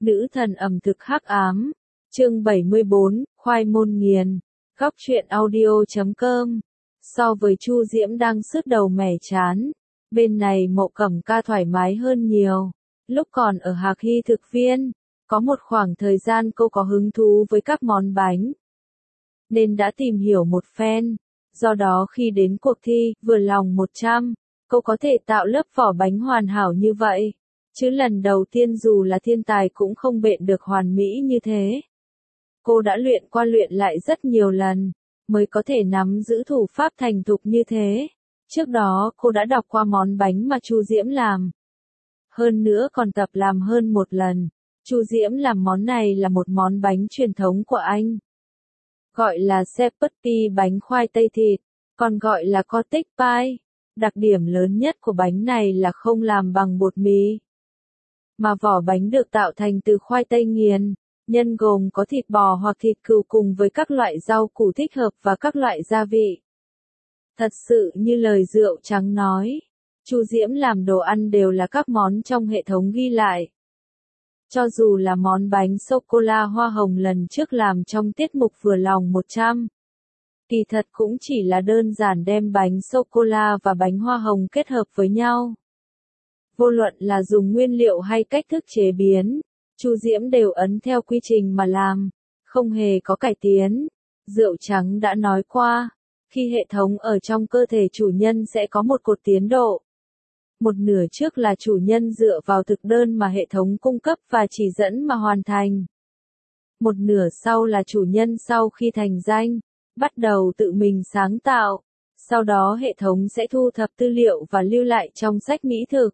Nữ thần ẩm thực hắc ám. Chương 74, khoai môn nghiền. Góc truyện audio.com. So với Chu Diễm đang sứt đầu mẻ chán, bên này Mộ Cẩm Ca thoải mái hơn nhiều. Lúc còn ở Hạc Hy thực viên, có một khoảng thời gian cô có hứng thú với các món bánh, nên đã tìm hiểu một phen. Do đó khi đến cuộc thi, vừa lòng 100, cô có thể tạo lớp vỏ bánh hoàn hảo như vậy. Chứ lần đầu tiên dù là thiên tài cũng không bện được hoàn mỹ như thế. Cô đã luyện qua luyện lại rất nhiều lần, mới có thể nắm giữ thủ pháp thành thục như thế. Trước đó cô đã đọc qua món bánh mà Chu Diễm làm. Hơn nữa còn tập làm hơn một lần. Chu Diễm làm món này là một món bánh truyền thống của anh. Gọi là shepherd pie, bánh khoai tây thịt, còn gọi là cottage pie. Đặc điểm lớn nhất của bánh này là không làm bằng bột mì, mà vỏ bánh được tạo thành từ khoai tây nghiền. Nhân gồm có thịt bò hoặc thịt cừu cùng với các loại rau củ thích hợp và các loại gia vị. Thật sự như lời rượu trắng nói, Chu Diễm làm đồ ăn đều là các món trong hệ thống ghi lại. Cho dù là món bánh sô-cô-la hoa hồng lần trước làm trong tiết mục vừa lòng 100, kỳ thật cũng chỉ là đơn giản đem bánh sô-cô-la và bánh hoa hồng kết hợp với nhau. Vô luận là dùng nguyên liệu hay cách thức chế biến, Chu Diễm đều ấn theo quy trình mà làm, không hề có cải tiến. Rượu trắng đã nói qua, khi hệ thống ở trong cơ thể chủ nhân sẽ có một cột tiến độ. Một nửa trước là chủ nhân dựa vào thực đơn mà hệ thống cung cấp và chỉ dẫn mà hoàn thành. Một nửa sau là chủ nhân sau khi thành danh, bắt đầu tự mình sáng tạo. Sau đó hệ thống sẽ thu thập tư liệu và lưu lại trong sách mỹ thực.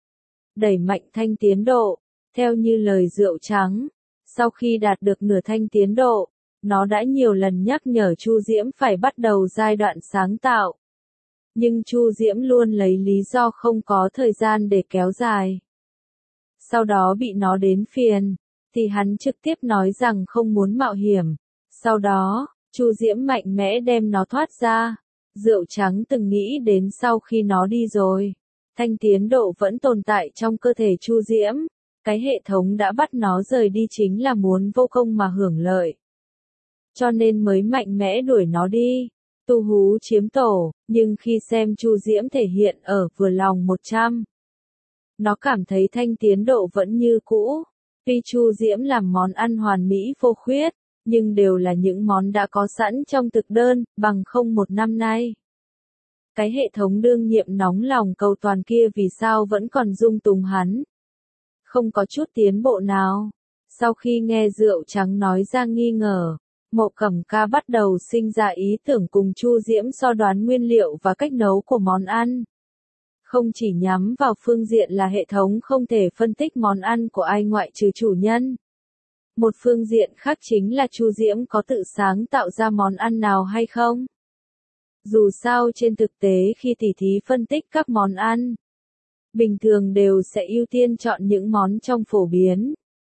Đẩy mạnh thanh tiến độ. Theo như lời rượu trắng, sau khi đạt được nửa thanh tiến độ, nó đã nhiều lần nhắc nhở Chu Diễm phải bắt đầu giai đoạn sáng tạo. Nhưng Chu Diễm luôn lấy lý do không có thời gian để kéo dài. Sau đó bị nó đến phiền, thì hắn trực tiếp nói rằng không muốn mạo hiểm. Sau đó, Chu Diễm mạnh mẽ đem nó thoát ra. Rượu trắng từng nghĩ đến sau khi nó đi rồi, thanh tiến độ vẫn tồn tại trong cơ thể Chu Diễm. Cái hệ thống đã bắt nó rời đi chính là muốn vô công mà hưởng lợi. Cho nên mới mạnh mẽ đuổi nó đi. Tu hú chiếm tổ, nhưng khi xem Chu Diễm thể hiện ở vừa lòng 100, nó cảm thấy thanh tiến độ vẫn như cũ. Tuy Chu Diễm làm món ăn hoàn mỹ vô khuyết, nhưng đều là những món đã có sẵn trong thực đơn, bằng không một năm nay. Cái hệ thống đương nhiệm nóng lòng cầu toàn kia vì sao vẫn còn dung túng hắn. Không có chút tiến bộ nào. Sau khi nghe rượu trắng nói ra nghi ngờ, Mộ Cẩm Ca bắt đầu sinh ra ý tưởng cùng Chu Diễm so đoán nguyên liệu và cách nấu của món ăn. Không chỉ nhắm vào phương diện là hệ thống không thể phân tích món ăn của ai ngoại trừ chủ nhân. Một phương diện khác chính là Chu Diễm có tự sáng tạo ra món ăn nào hay không. Dù sao trên thực tế khi tỉ thí phân tích các món ăn, bình thường đều sẽ ưu tiên chọn những món trong phổ biến.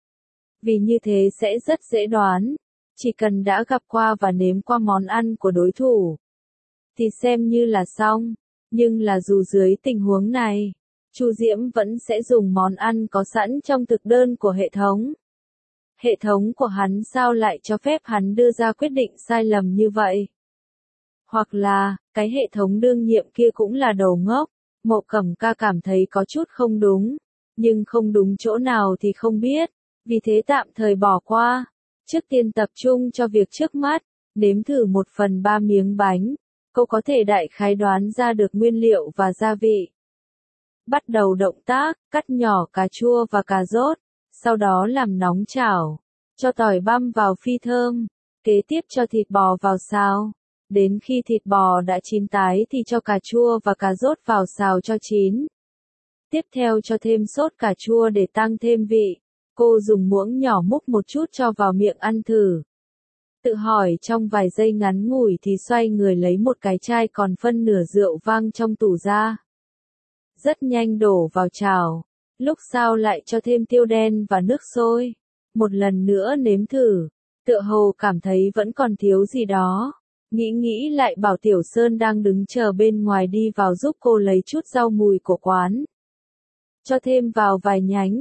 Vì như thế sẽ rất dễ đoán, chỉ cần đã gặp qua và nếm qua món ăn của đối thủ, thì xem như là xong. Nhưng là dù dưới tình huống này, Chu Diễm vẫn sẽ dùng món ăn có sẵn trong thực đơn của hệ thống. Hệ thống của hắn sao lại cho phép hắn đưa ra quyết định sai lầm như vậy? Hoặc là, cái hệ thống đương nhiệm kia cũng là đồ ngốc. Mộ Cẩm Ca cảm thấy có chút không đúng, nhưng không đúng chỗ nào thì không biết, vì thế tạm thời bỏ qua. Trước tiên tập trung cho việc trước mắt, nếm thử 1/3 miếng bánh, cô có thể đại khái đoán ra được nguyên liệu và gia vị. Bắt đầu động tác, cắt nhỏ cà chua và cà rốt, sau đó làm nóng chảo, cho tỏi băm vào phi thơm, kế tiếp cho thịt bò vào xào. Đến khi thịt bò đã chín tái thì cho cà chua và cà rốt vào xào cho chín. Tiếp theo cho thêm sốt cà chua để tăng thêm vị. Cô dùng muỗng nhỏ múc một chút cho vào miệng ăn thử. Tự hỏi trong vài giây ngắn ngủi thì xoay người lấy một cái chai còn phân nửa rượu vang trong tủ ra. Rất nhanh đổ vào chảo. Lúc sau lại cho thêm tiêu đen và nước sôi. Một lần nữa nếm thử. Tựa hồ cảm thấy vẫn còn thiếu gì đó. Nghĩ lại bảo Tiểu Sơn đang đứng chờ bên ngoài đi vào giúp cô lấy chút rau mùi của quán. Cho thêm vào vài nhánh.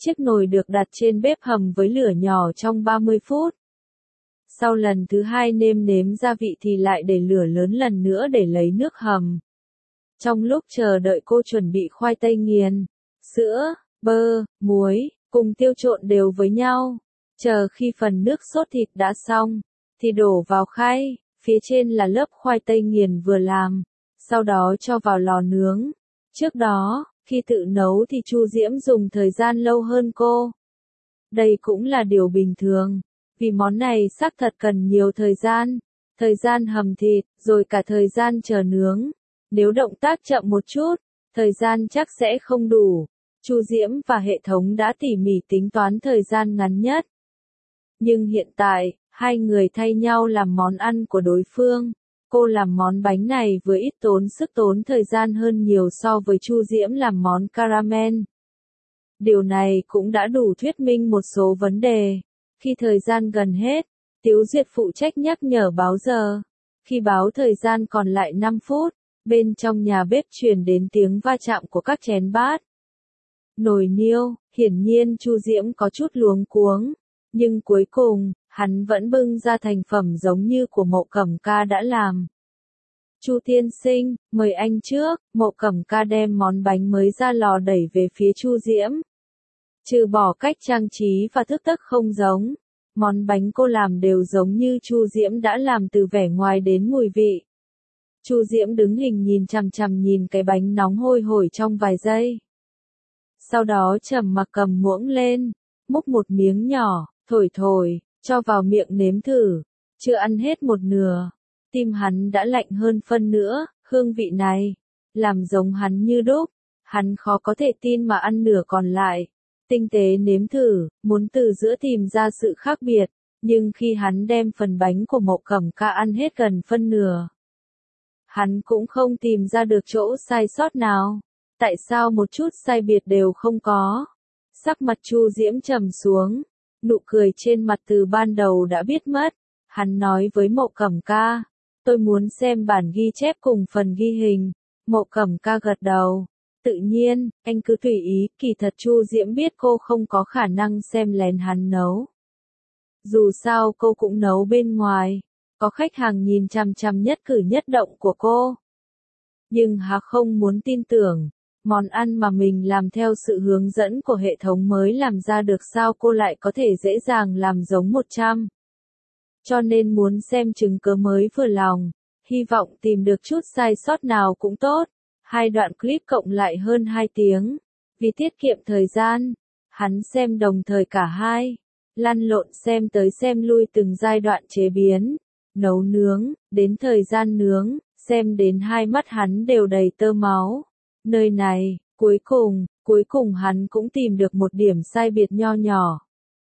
Chiếc nồi được đặt trên bếp hầm với lửa nhỏ trong 30 phút. Sau lần thứ hai nêm nếm gia vị thì lại để lửa lớn lần nữa để lấy nước hầm. Trong lúc chờ đợi cô chuẩn bị khoai tây nghiền, sữa, bơ, muối, cùng tiêu trộn đều với nhau. Chờ khi phần nước sốt thịt đã xong, thì đổ vào khay, phía trên là lớp khoai tây nghiền vừa làm, sau đó cho vào lò nướng. Trước đó, khi tự nấu thì Chu Diễm dùng thời gian lâu hơn cô. Đây cũng là điều bình thường, vì món này xác thật cần nhiều thời gian hầm thịt, rồi cả thời gian chờ nướng. Nếu động tác chậm một chút, thời gian chắc sẽ không đủ. Chu Diễm và hệ thống đã tỉ mỉ tính toán thời gian ngắn nhất. Nhưng hiện tại, hai người thay nhau làm món ăn của đối phương. Cô làm món bánh này vừa ít tốn sức tốn thời gian hơn nhiều so với Chu Diễm làm món caramel. Điều này cũng đã đủ thuyết minh một số vấn đề. Khi thời gian gần hết, Tiếu Duyệt phụ trách nhắc nhở báo giờ. Khi báo thời gian còn lại 5 phút, bên trong nhà bếp truyền đến tiếng va chạm của các chén bát. Nồi niêu, hiển nhiên Chu Diễm có chút luống cuống, nhưng cuối cùng, hắn vẫn bưng ra thành phẩm giống như của Mộ Cẩm Ca đã làm. Chu tiên sinh, mời anh trước. Mộ Cẩm Ca đem món bánh mới ra lò đẩy về phía Chu Diễm. Trừ bỏ cách trang trí và thức tấc không giống, món bánh cô làm đều giống như Chu Diễm đã làm từ vẻ ngoài đến mùi vị. Chu Diễm đứng hình nhìn chằm chằm nhìn cái bánh nóng hôi hổi trong vài giây. Sau đó trầm mặc cầm muỗng lên, múc một miếng nhỏ, thổi, cho vào miệng nếm thử. Chưa ăn hết một nửa, tim hắn đã lạnh hơn phân nữa. Hương vị này, làm giống hắn như đúc. Hắn khó có thể tin mà ăn nửa còn lại. Tinh tế nếm thử, muốn từ giữa tìm ra sự khác biệt. Nhưng khi hắn đem phần bánh của Mộ Cẩm Ca ăn hết gần phân nửa, hắn cũng không tìm ra được chỗ sai sót nào. Tại sao một chút sai biệt đều không có? Sắc mặt Chu Diễm trầm xuống, nụ cười trên mặt từ ban đầu đã biết mất. Hắn nói với Mộ Cẩm Ca, tôi muốn xem bản ghi chép cùng phần ghi hình. Mộ Cẩm Ca gật đầu. Tự nhiên, anh cứ tùy ý. Kỳ thật Chu Diễm biết cô không có khả năng xem lén hắn nấu. Dù sao cô cũng nấu bên ngoài, có khách hàng nhìn chằm chằm nhất cử nhất động của cô. Nhưng hắn không muốn tin tưởng, món ăn mà mình làm theo sự hướng dẫn của hệ thống mới làm ra được sao cô lại có thể dễ dàng làm giống 100. Cho nên muốn xem chứng cớ mới vừa lòng, hy vọng tìm được chút sai sót nào cũng tốt. Hai đoạn clip cộng lại hơn 2 tiếng. Vì tiết kiệm thời gian, hắn xem đồng thời cả hai. Lăn lộn xem tới xem lui từng giai đoạn chế biến, nấu nướng, đến thời gian nướng, xem đến hai mắt hắn đều đầy tơ máu. Nơi này, cuối cùng hắn cũng tìm được một điểm sai biệt nho nhỏ.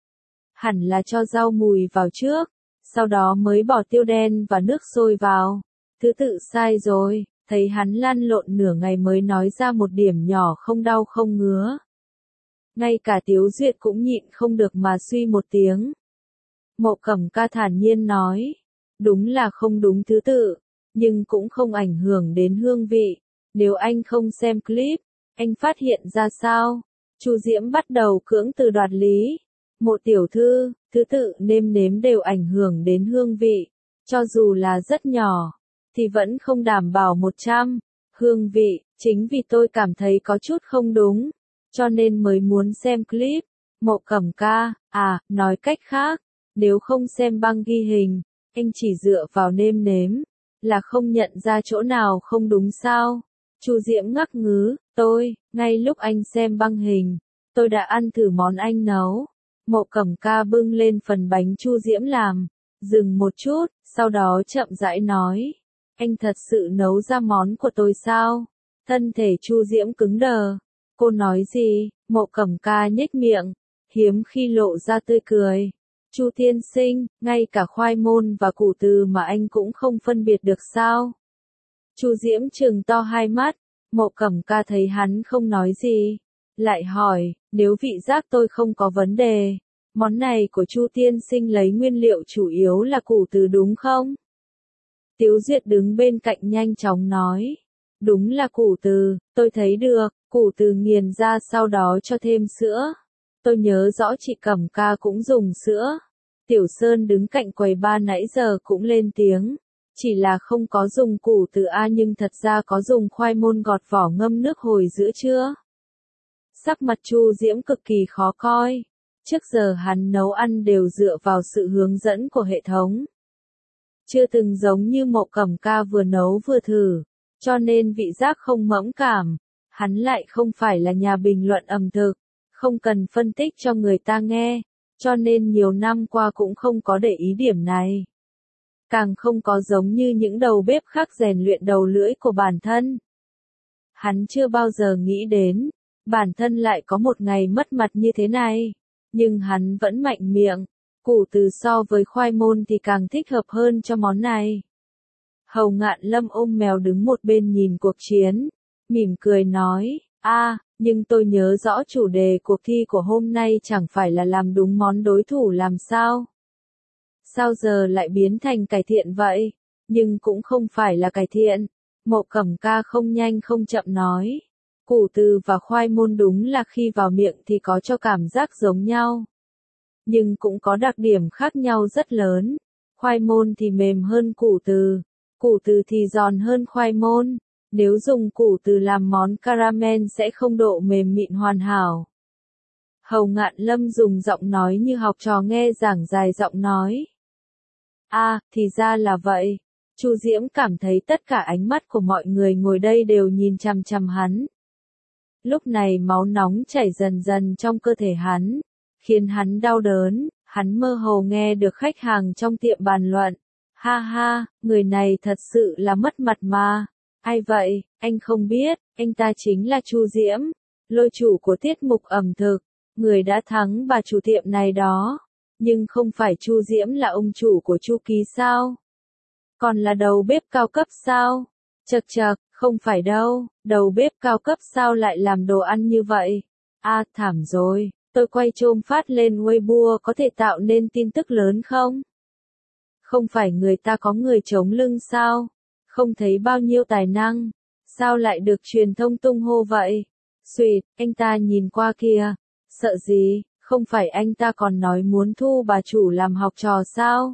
Hẳn là cho rau mùi vào trước, sau đó mới bỏ tiêu đen và nước sôi vào. Thứ tự sai rồi, thấy hắn lăn lộn nửa ngày mới nói ra một điểm nhỏ không đau không ngứa. Ngay cả Tiếu Duyệt cũng nhịn không được mà suy một tiếng. Mộ Cẩm Ca thản nhiên nói, đúng là không đúng thứ tự, nhưng cũng không ảnh hưởng đến hương vị. Nếu anh không xem clip, anh phát hiện ra sao? Chu Diễm bắt đầu cưỡng từ đoạt lý. Mộ tiểu thư, thứ tự nêm nếm đều ảnh hưởng đến hương vị. Cho dù là rất nhỏ, thì vẫn không đảm bảo 100. Hương vị, chính vì tôi cảm thấy có chút không đúng, cho nên mới muốn xem clip. Mộ Cẩm Ca, nói cách khác, nếu không xem băng ghi hình, anh chỉ dựa vào nêm nếm, là không nhận ra chỗ nào không đúng sao? Chu Diễm ngắc ngứ, ngay lúc anh xem băng hình, tôi đã ăn thử món anh nấu. Mộ Cẩm Ca bưng lên phần bánh Chu Diễm làm, dừng một chút, sau đó chậm rãi nói, anh thật sự nấu ra món của tôi sao? Thân thể Chu Diễm cứng đờ. Cô nói gì? Mộ Cẩm Ca nhếch miệng, hiếm khi lộ ra tươi cười. Chu tiên sinh, ngay cả khoai môn và củ từ mà anh cũng không phân biệt được sao? Chu Diễm trừng to hai mắt. Mộ Cẩm Ca thấy hắn không nói gì, lại hỏi, nếu vị giác tôi không có vấn đề, món này của Chu tiên sinh lấy nguyên liệu chủ yếu là củ từ đúng không? Tiếu Duyệt đứng bên cạnh nhanh chóng nói, đúng là củ từ, tôi thấy được, củ từ nghiền ra sau đó cho thêm sữa. tôi nhớ rõ chị Cẩm Ca cũng dùng sữa. Tiểu Sơn đứng cạnh quầy ba nãy giờ cũng lên tiếng. Chỉ là không có dùng củ từ A nhưng thật ra có dùng khoai môn gọt vỏ ngâm nước hồi giữa trưa. Sắc mặt Chu Diễm cực kỳ khó coi. Trước giờ hắn nấu ăn đều dựa vào sự hướng dẫn của hệ thống. Chưa từng giống như Mộ Cẩm Ca vừa nấu vừa thử, cho nên vị giác không mẫn cảm. Hắn lại không phải là nhà bình luận ẩm thực, không cần phân tích cho người ta nghe, cho nên nhiều năm qua cũng không có để ý điểm này. Càng không có giống như những đầu bếp khác rèn luyện đầu lưỡi của bản thân. Hắn chưa bao giờ nghĩ đến, bản thân lại có một ngày mất mặt như thế này, nhưng hắn vẫn mạnh miệng, củ từ so với khoai môn thì càng thích hợp hơn cho món này. Hầu Ngạn Lâm ôm mèo đứng một bên nhìn cuộc chiến, mỉm cười nói, nhưng tôi nhớ rõ chủ đề cuộc thi của hôm nay chẳng phải là làm đúng món đối thủ làm sao? Sao giờ lại biến thành cải thiện vậy? Nhưng cũng không phải là cải thiện. Mộ Cẩm Ca không nhanh không chậm nói. Củ từ và khoai môn đúng là khi vào miệng thì có cho cảm giác giống nhau. Nhưng cũng có đặc điểm khác nhau rất lớn. Khoai môn thì mềm hơn củ từ thì giòn hơn khoai môn. Nếu dùng củ từ làm món caramel sẽ không độ mềm mịn hoàn hảo. Hầu Ngạn Lâm dùng giọng nói như học trò nghe giảng dài giọng nói. Thì ra là vậy. Chu Diễm cảm thấy tất cả ánh mắt của mọi người ngồi đây đều nhìn chằm chằm hắn. Lúc này máu nóng chảy dần dần trong cơ thể hắn, khiến hắn đau đớn, hắn mơ hồ nghe được khách hàng trong tiệm bàn luận. Ha ha, người này thật sự là mất mặt mà. Ai vậy, anh không biết, anh ta chính là Chu Diễm, lôi chủ của tiết mục ẩm thực, người đã thắng bà chủ tiệm này đó. Nhưng không phải Chu Diễm là ông chủ của Chu Ký sao? Còn là đầu bếp cao cấp sao? Chậc chậc, không phải đâu, đầu bếp cao cấp sao lại làm đồ ăn như vậy? Thảm rồi, tôi quay chôm phát lên Weibo có thể tạo nên tin tức lớn không? Không phải người ta có người chống lưng sao? Không thấy bao nhiêu tài năng, sao lại được truyền thông tung hô vậy? Xuyệt, anh ta nhìn qua kìa, sợ gì, không phải anh ta còn nói muốn thu bà chủ làm học trò sao?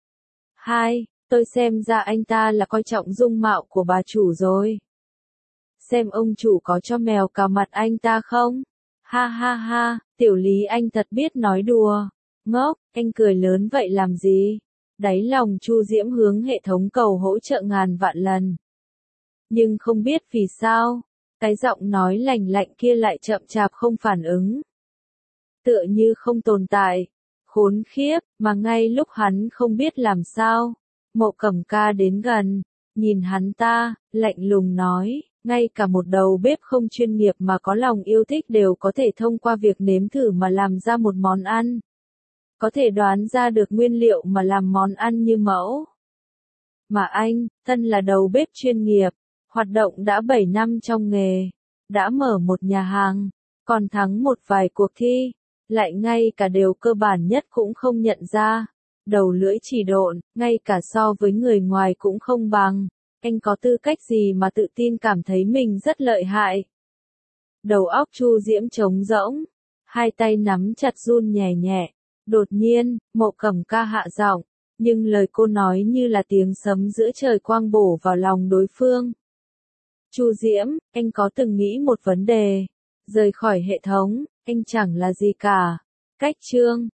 Tôi xem ra anh ta là coi trọng dung mạo của bà chủ rồi. Xem ông chủ có cho mèo cào mặt anh ta không? Ha ha ha, tiểu Lý anh thật biết nói đùa. Ngốc, anh cười lớn vậy làm gì? Đáy lòng Chu Diễm hướng hệ thống cầu hỗ trợ ngàn vạn lần. Nhưng không biết vì sao, cái giọng nói lành lạnh kia lại chậm chạp không phản ứng. Tựa như không tồn tại. Khốn khiếp, mà ngay lúc hắn không biết làm sao, Mộ Cẩm Ca đến gần, nhìn hắn ta, lạnh lùng nói, ngay cả một đầu bếp không chuyên nghiệp mà có lòng yêu thích đều có thể thông qua việc nếm thử mà làm ra một món ăn. Có thể đoán ra được nguyên liệu mà làm món ăn như mẫu. Mà anh, thân là đầu bếp chuyên nghiệp, hoạt động đã 7 năm trong nghề, đã mở một nhà hàng, còn thắng một vài cuộc thi, lại ngay cả điều cơ bản nhất cũng không nhận ra. Đầu lưỡi chỉ độn, ngay cả so với người ngoài cũng không bằng. Anh có tư cách gì mà tự tin cảm thấy mình rất lợi hại? Đầu óc Chu Diễm trống rỗng, hai tay nắm chặt run nhẹ nhẹ. Đột nhiên, Mộ Cẩm Ca hạ giọng, nhưng lời cô nói như là tiếng sấm giữa trời quang bổ vào lòng đối phương. Chu Diễm, anh có từng nghĩ một vấn đề, rời khỏi hệ thống, anh chẳng là gì cả. Cách chương